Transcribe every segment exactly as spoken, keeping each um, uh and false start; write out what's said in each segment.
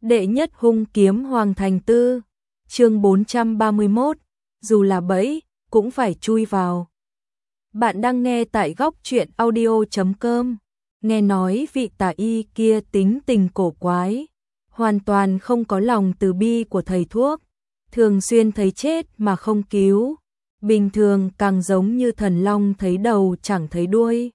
Đệ nhất hung kiếm Hoàng Thành Tư, chương bốn trăm ba mươi mốt, dù là bẫy, cũng phải chui vào. Bạn đang nghe tại góc truyện audio chấm com, nghe nói vị tà y kia tính tình cổ quái, hoàn toàn không có lòng từ bi của thầy thuốc, thường xuyên thấy chết mà không cứu, bình thường càng giống như thần long thấy đầu chẳng thấy đuôi.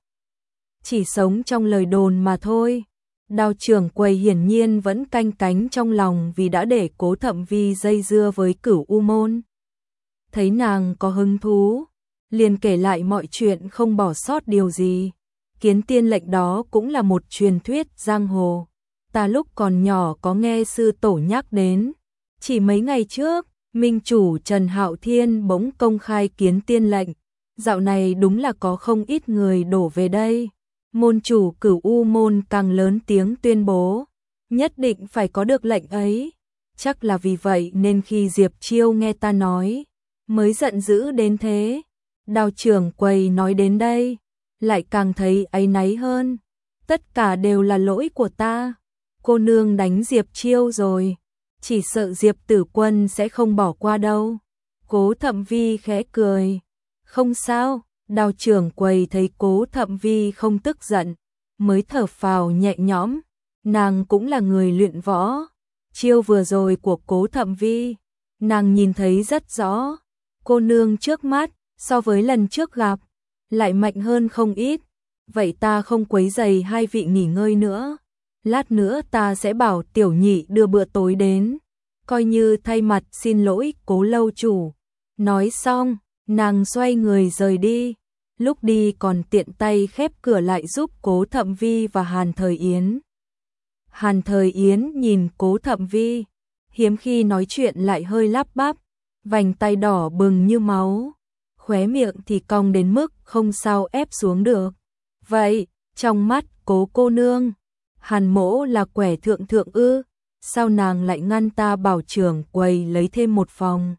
Chỉ sống trong lời đồn mà thôi. Đào trưởng quầy hiển nhiên vẫn canh cánh trong lòng vì đã để Cố Thậm Vi dây dưa với Cửu U Môn. Thấy nàng có hứng thú, liền kể lại mọi chuyện không bỏ sót điều gì. Kiến tiên lệnh đó cũng là một truyền thuyết giang hồ. Ta lúc còn nhỏ có nghe sư tổ nhắc đến. Chỉ mấy ngày trước, minh chủ Trần Hạo Thiên bỗng công khai kiến tiên lệnh. Dạo này đúng là có không ít người đổ về đây. Môn chủ Cửu U Môn càng lớn tiếng tuyên bố, nhất định phải có được lệnh ấy. Chắc là vì vậy nên khi Diệp Chiêu nghe ta nói, mới giận dữ đến thế. Đào trưởng quầy nói đến đây, lại càng thấy áy náy hơn. Tất cả đều là lỗi của ta. Cô nương đánh Diệp Chiêu rồi, chỉ sợ Diệp Tử Quân sẽ không bỏ qua đâu. Cố Thậm Vi khẽ cười, không sao. Đào trưởng quầy thấy Cố Thậm Vi không tức giận, mới thở phào nhẹ nhõm, nàng cũng là người luyện võ. Chiêu vừa rồi của Cố Thậm Vi, nàng nhìn thấy rất rõ, cô nương trước mắt, so với lần trước gặp, lại mạnh hơn không ít. Vậy ta không quấy rầy hai vị nghỉ ngơi nữa, lát nữa ta sẽ bảo tiểu nhị đưa bữa tối đến, coi như thay mặt xin lỗi Cố lâu chủ. Nói xong, nàng xoay người rời đi, lúc đi còn tiện tay khép cửa lại giúp Cố Thậm Vi và Hàn Thời Yến. Hàn Thời Yến nhìn Cố Thậm Vi, hiếm khi nói chuyện lại hơi lắp bắp, vành tay đỏ bừng như máu, khóe miệng thì cong đến mức không sao ép xuống được. Vậy, trong mắt Cố cô nương, Hàn mỗ là quẻ thượng thượng ư? Sao nàng lại ngăn ta bảo trưởng quầy lấy thêm một phòng?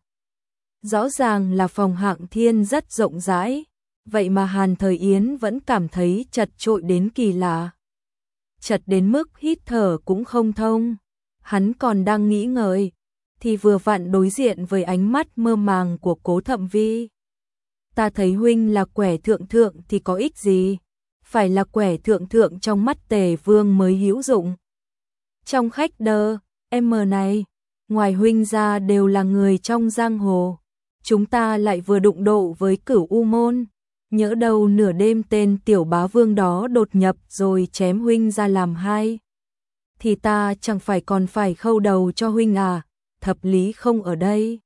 Rõ ràng là phòng Hạng Thiên rất rộng rãi, vậy mà Hàn Thời Yến vẫn cảm thấy chật chội đến kỳ lạ. Chật đến mức hít thở cũng không thông. Hắn còn đang nghĩ ngợi, thì vừa vặn đối diện với ánh mắt mơ màng của Cố Thậm Vi. Ta thấy huynh là quẻ thượng thượng thì có ích gì? Phải là quẻ thượng thượng trong mắt Tề Vương mới hữu dụng. Trong khách đơ, em mờ này, ngoài huynh ra đều là người trong giang hồ. Chúng ta lại vừa đụng độ với Cửu U Môn, nhỡ đâu nửa đêm tên tiểu bá vương đó đột nhập rồi chém huynh ra làm hai. Thì ta chẳng phải còn phải khâu đầu cho huynh à, thập lý không ở đây.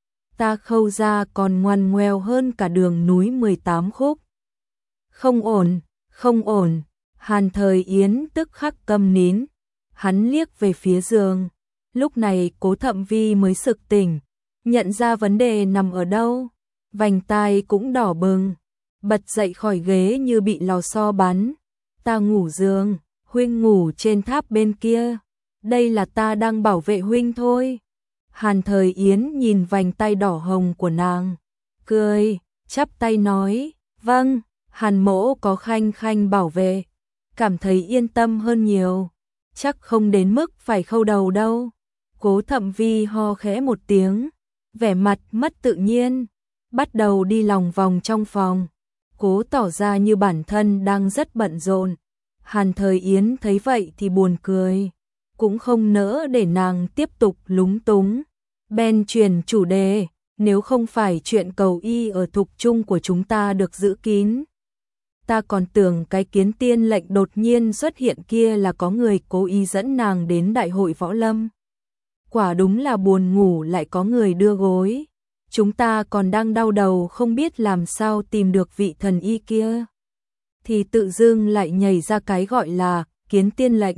Ta khâu ra còn ngoằn ngoèo hơn cả đường núi mười tám khúc. Không ổn, không ổn, Hàn Thời Yến tức khắc câm nín, hắn liếc về phía giường. Lúc này Cố Thậm Vi mới sực tỉnh, nhận ra vấn đề nằm ở đâu, vành tai cũng đỏ bừng, bật dậy khỏi ghế như bị lò xo bắn. Ta ngủ giường, huynh ngủ trên tháp bên kia, đây là ta đang bảo vệ huynh thôi. Hàn Thời Yến nhìn vành tay đỏ hồng của nàng, cười, chắp tay nói, vâng, Hàn mỗ có khanh khanh bảo vệ, cảm thấy yên tâm hơn nhiều, chắc không đến mức phải khâu đầu đâu. Cố Thậm Vi ho khẽ một tiếng, vẻ mặt mất tự nhiên, bắt đầu đi lòng vòng trong phòng, cố tỏ ra như bản thân đang rất bận rộn. Hàn Thời Yến thấy vậy thì buồn cười, cũng không nỡ để nàng tiếp tục lúng túng. Ben chuyển chủ đề, nếu không phải chuyện cầu y ở thục trung của chúng ta được giữ kín, ta còn tưởng cái kiến tiên lệnh đột nhiên xuất hiện kia là có người cố ý dẫn nàng đến đại hội võ lâm. Quả đúng là buồn ngủ lại có người đưa gối. Chúng ta còn đang đau đầu không biết làm sao tìm được vị thần y kia, thì tự dưng lại nhảy ra cái gọi là kiến tiên lệnh.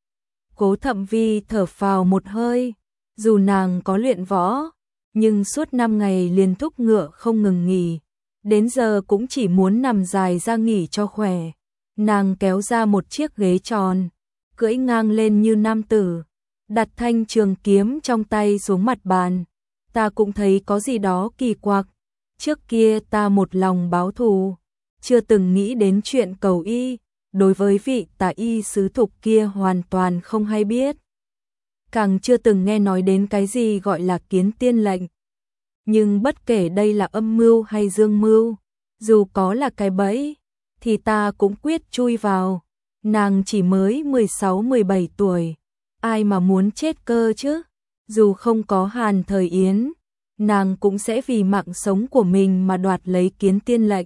Cố Thậm Vi thở phào một hơi, dù nàng có luyện võ, nhưng suốt năm ngày liền thúc ngựa không ngừng nghỉ, đến giờ cũng chỉ muốn nằm dài ra nghỉ cho khỏe. Nàng kéo ra một chiếc ghế tròn, cưỡi ngang lên như nam tử, đặt thanh trường kiếm trong tay xuống mặt bàn. Ta cũng thấy có gì đó kỳ quặc, trước kia ta một lòng báo thù, chưa từng nghĩ đến chuyện cầu y, đối với vị tà y sứ thục kia hoàn toàn không hay biết. càng chưa từng nghe nói đến cái gì gọi là kiến tiên lệnh. Nhưng bất kể đây là âm mưu hay dương mưu, dù có là cái bẫy, thì ta cũng quyết chui vào. Nàng chỉ mới mười sáu mười bảy tuổi, ai mà muốn chết cơ chứ? Dù không có Hàn Thời Yến, nàng cũng sẽ vì mạng sống của mình mà đoạt lấy kiến tiên lệnh.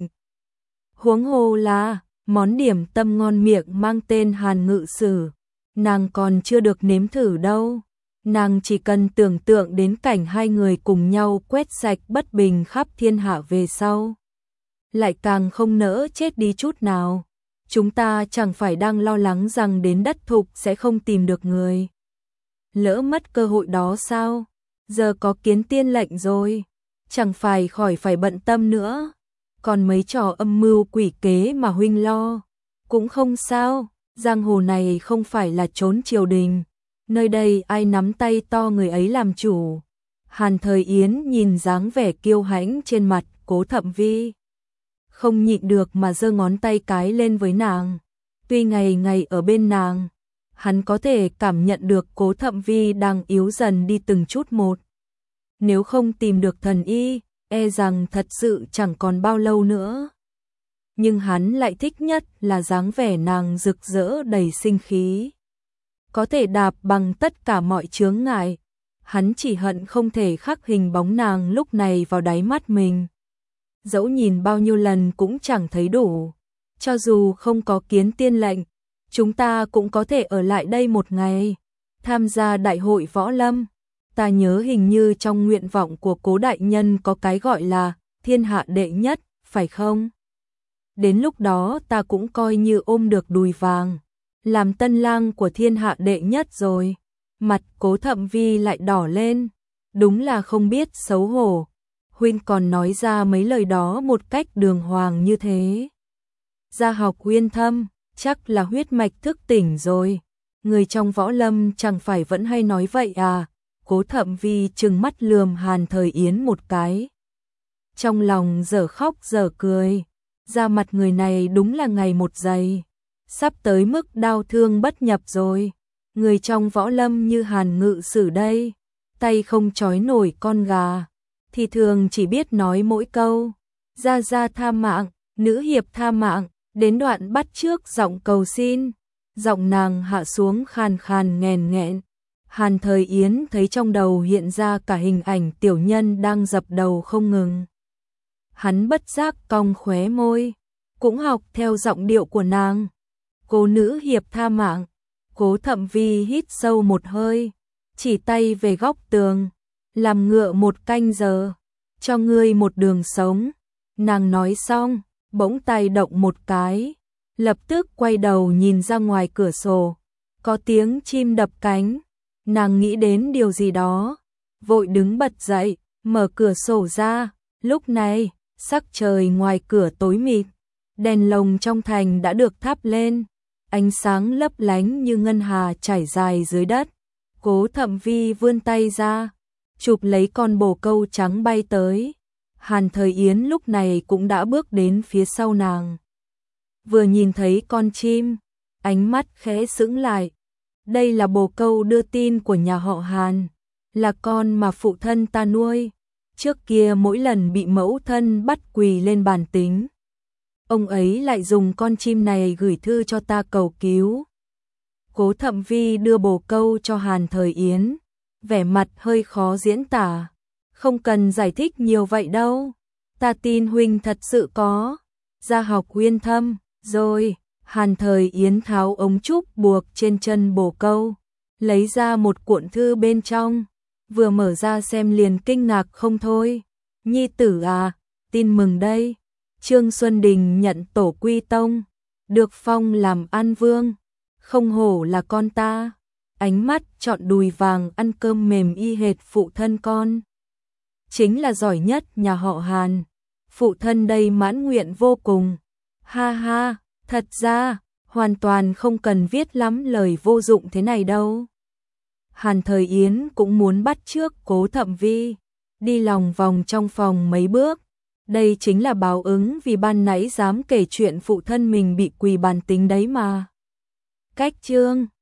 Huống hồ là món điểm tâm ngon miệng mang tên Hàn Ngự Sử, nàng còn chưa được nếm thử đâu. Nàng chỉ cần tưởng tượng đến cảnh hai người cùng nhau quét sạch bất bình khắp thiên hạ về sau, lại càng không nỡ chết đi chút nào. Chúng ta chẳng phải đang lo lắng rằng đến đất thục sẽ không tìm được người. Lỡ mất cơ hội đó sao? Giờ có kiến tiên lệnh rồi, chẳng phải khỏi phải bận tâm nữa. Còn mấy trò âm mưu quỷ kế mà huynh lo, cũng không sao, giang hồ này không phải là trốn triều đình. Nơi đây ai nắm tay to người ấy làm chủ. Hàn Thời Yến nhìn dáng vẻ kiêu hãnh trên mặt Cố Thậm Vi, không nhịn được mà giơ ngón tay cái lên với nàng. Tuy ngày ngày ở bên nàng, hắn có thể cảm nhận được Cố Thậm Vi đang yếu dần đi từng chút một. Nếu không tìm được thần y, e rằng thật sự chẳng còn bao lâu nữa. Nhưng hắn lại thích nhất là dáng vẻ nàng rực rỡ đầy sinh khí, có thể đạp bằng tất cả mọi chướng ngại. Hắn chỉ hận không thể khắc hình bóng nàng lúc này vào đáy mắt mình. Dẫu nhìn bao nhiêu lần cũng chẳng thấy đủ. Cho dù không có kiến tiên lệnh, chúng ta cũng có thể ở lại đây một ngày, tham gia đại hội võ lâm. Ta nhớ hình như trong nguyện vọng của Cố đại nhân có cái gọi là thiên hạ đệ nhất, phải không? Đến lúc đó ta cũng coi như ôm được đùi vàng, làm tân lang của thiên hạ đệ nhất rồi. Mặt Cố Thậm Vi lại đỏ lên, đúng là không biết xấu hổ. Huynh còn nói ra mấy lời đó một cách đường hoàng như thế. Gia học uyên thâm, chắc là huyết mạch thức tỉnh rồi. Người trong võ lâm chẳng phải vẫn hay nói vậy à? Cố Thậm Vi trừng mắt lườm Hàn Thời Yến một cái, trong lòng dở khóc dở cười. Da mặt người này đúng là ngày một dày, sắp tới mức đau thương bất nhập rồi. Người trong võ lâm như Hàn Ngự Sử đây, tay không trói nổi con gà, thì thường chỉ biết nói mỗi câu gia gia tha mạng, nữ hiệp tha mạng, đến đoạn bắt trước giọng cầu xin, giọng nàng hạ xuống khàn khàn nghèn nghẹn. Hàn Thời Yến thấy trong đầu hiện ra cả hình ảnh tiểu nhân đang dập đầu không ngừng. Hắn bất giác cong khóe môi, cũng học theo giọng điệu của nàng. Cô nữ hiệp tha mạng. Cố Thậm Vi hít sâu một hơi, chỉ tay về góc tường, làm ngựa một canh giờ, cho ngươi một đường sống. Nàng nói xong, bỗng tay động một cái, lập tức quay đầu nhìn ra ngoài cửa sổ, có tiếng chim đập cánh. Nàng nghĩ đến điều gì đó, vội đứng bật dậy, mở cửa sổ ra. Lúc này, sắc trời ngoài cửa tối mịt, đèn lồng trong thành đã được thắp lên, ánh sáng lấp lánh như ngân hà trải dài dưới đất. Cố Thậm Vi vươn tay ra, chụp lấy con bồ câu trắng bay tới. Hàn Thời Yến lúc này cũng đã bước đến phía sau nàng. Vừa nhìn thấy con chim, ánh mắt khẽ sững lại. Đây là bồ câu đưa tin của nhà họ Hàn, là con mà phụ thân ta nuôi. Trước kia mỗi lần bị mẫu thân bắt quỳ lên bàn tính, ông ấy lại dùng con chim này gửi thư cho ta cầu cứu. Cố Thậm Vi đưa bồ câu cho Hàn Thời Yến, vẻ mặt hơi khó diễn tả. Không cần giải thích nhiều vậy đâu, ta tin huynh thật sự có gia học uyên thâm rồi. Hàn Thời Yến tháo ống trúc buộc trên chân bồ câu, lấy ra một cuộn thư bên trong, vừa mở ra xem liền kinh ngạc không thôi. Nhi tử à, tin mừng đây, Trương Xuân Đình nhận tổ quy tông, được phong làm An Vương, không hổ là con ta. Ánh mắt trọn đùi vàng ăn cơm mềm y hệt phụ thân con, chính là giỏi nhất nhà họ Hàn. Phụ thân đây mãn nguyện vô cùng. Ha ha, thật ra hoàn toàn không cần viết lắm lời vô dụng thế này đâu. Hàn Thời Yến cũng muốn bắt chước Cố Thậm Vi, đi lòng vòng trong phòng mấy bước. Đây chính là báo ứng vì ban nãy dám kể chuyện phụ thân mình bị quỳ bàn tính đấy mà. Cách chương